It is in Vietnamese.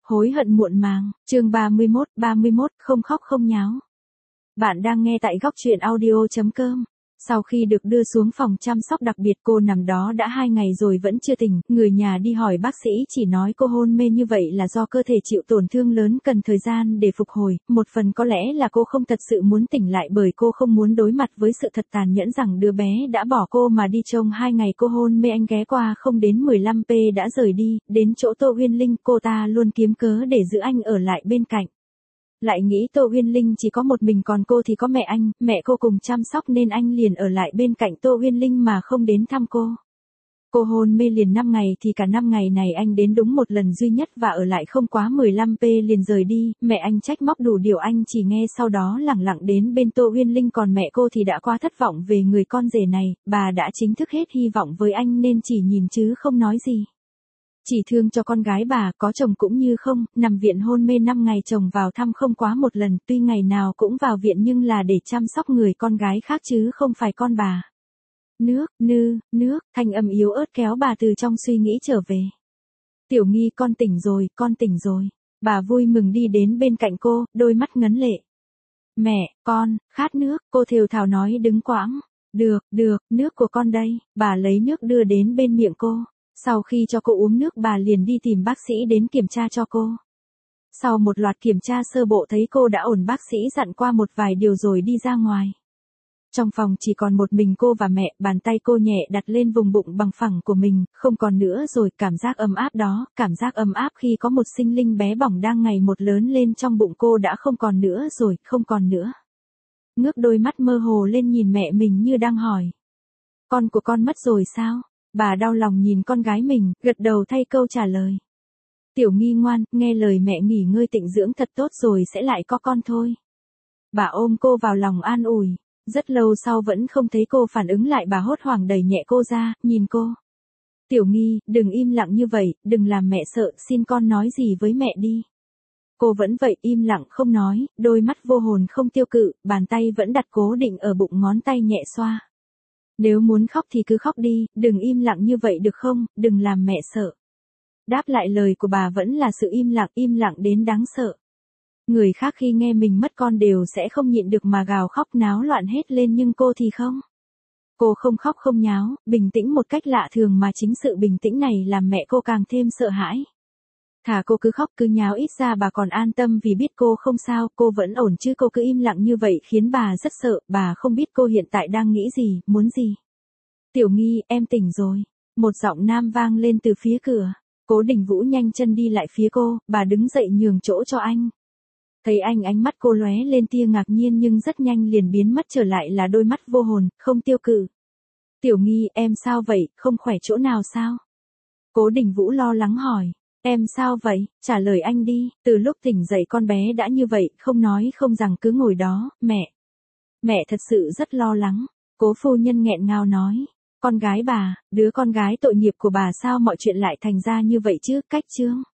Hối hận muộn màng, chương 31, không khóc không nháo. Bạn đang nghe tại góc truyện audio.com. Sau khi được đưa xuống phòng chăm sóc đặc biệt, cô nằm đó đã 2 ngày rồi vẫn chưa tỉnh. Người nhà đi hỏi bác sĩ chỉ nói cô hôn mê như vậy là do cơ thể chịu tổn thương lớn, cần thời gian để phục hồi. Một phần có lẽ là cô không thật sự muốn tỉnh lại, bởi cô không muốn đối mặt với sự thật tàn nhẫn rằng đứa bé đã bỏ cô mà đi. Trong 2 ngày cô hôn mê, anh ghé qua không đến 15p đã rời đi, đến chỗ Tô Uyên Linh. Cô ta luôn kiếm cớ để giữ anh ở lại bên cạnh. Lại nghĩ Tô Uyên Linh chỉ có một mình, còn cô thì có mẹ anh, mẹ cô cùng chăm sóc nên anh liền ở lại bên cạnh Tô Uyên Linh mà không đến thăm cô. Cô hôn mê liền 5 ngày thì cả 5 ngày này anh đến đúng một lần duy nhất và ở lại không quá 15p liền rời đi. Mẹ anh trách móc đủ điều, anh chỉ nghe sau đó lẳng lặng đến bên Tô Uyên Linh, còn mẹ cô thì đã quá thất vọng về người con rể này, bà đã chính thức hết hy vọng với anh nên chỉ nhìn chứ không nói gì. Chỉ thương cho con gái bà, có chồng cũng như không, nằm viện hôn mê 5 ngày, chồng vào thăm không quá một lần, tuy ngày nào cũng vào viện nhưng là để chăm sóc người con gái khác chứ không phải con bà. Nước, thanh âm yếu ớt kéo bà từ trong suy nghĩ trở về. Tiểu Nghi, con tỉnh rồi, con tỉnh rồi. Bà vui mừng đi đến bên cạnh cô, đôi mắt ngấn lệ. Mẹ, con, khát nước, cô thều thào nói đứng quãng. Được, nước của con đây, bà lấy nước đưa đến bên miệng cô. Sau khi cho cô uống nước, bà liền đi tìm bác sĩ đến kiểm tra cho cô. Sau một loạt kiểm tra sơ bộ thấy cô đã ổn, bác sĩ dặn qua một vài điều rồi đi ra ngoài. Trong phòng chỉ còn một mình cô và mẹ, bàn tay cô nhẹ đặt lên vùng bụng bằng phẳng của mình, không còn nữa rồi, cảm giác ấm áp đó, cảm giác ấm áp khi có một sinh linh bé bỏng đang ngày một lớn lên trong bụng cô đã không còn nữa rồi, không còn nữa. Ngước đôi mắt mơ hồ lên nhìn mẹ mình như đang hỏi. Con của con mất rồi sao? Bà đau lòng nhìn con gái mình, gật đầu thay câu trả lời. Tiểu Nghi ngoan, nghe lời mẹ, nghỉ ngơi tịnh dưỡng thật tốt rồi sẽ lại có con thôi. Bà ôm cô vào lòng an ủi. Rất lâu sau vẫn không thấy cô phản ứng lại, bà hốt hoảng đẩy nhẹ cô ra, nhìn cô. Tiểu Nghi, đừng im lặng như vậy, đừng làm mẹ sợ, xin con nói gì với mẹ đi. Cô vẫn vậy, im lặng không nói, đôi mắt vô hồn không tiêu cự, bàn tay vẫn đặt cố định ở bụng, ngón tay nhẹ xoa. Nếu muốn khóc thì cứ khóc đi, đừng im lặng như vậy được không, đừng làm mẹ sợ. Đáp lại lời của bà vẫn là sự im lặng đến đáng sợ. Người khác khi nghe mình mất con đều sẽ không nhịn được mà gào khóc náo loạn hết lên, nhưng cô thì không. Cô không khóc không nháo, bình tĩnh một cách lạ thường, mà chính sự bình tĩnh này làm mẹ cô càng thêm sợ hãi. Thà cô cứ khóc cứ nháo, ít ra bà còn an tâm vì biết cô không sao, cô vẫn ổn, chứ cô cứ im lặng như vậy khiến bà rất sợ, bà không biết cô hiện tại đang nghĩ gì, muốn gì. Tiểu Nghi, em tỉnh rồi. Một giọng nam vang lên từ phía cửa. Cố Đình Vũ nhanh chân đi lại phía cô, bà đứng dậy nhường chỗ cho anh. Thấy anh, ánh mắt cô lóe lên tia ngạc nhiên nhưng rất nhanh liền biến mất, trở lại là đôi mắt vô hồn, không tiêu cự. Tiểu Nghi, em sao vậy, không khỏe chỗ nào sao? Cố Đình Vũ lo lắng hỏi. Em sao vậy, trả lời anh đi, từ lúc tỉnh dậy con bé đã như vậy, không nói không rằng cứ ngồi đó, mẹ. Mẹ thật sự rất lo lắng, Cố phu nhân nghẹn ngào nói. Con gái bà, đứa con gái tội nghiệp của bà, sao mọi chuyện lại thành ra như vậy chứ, cách Trương.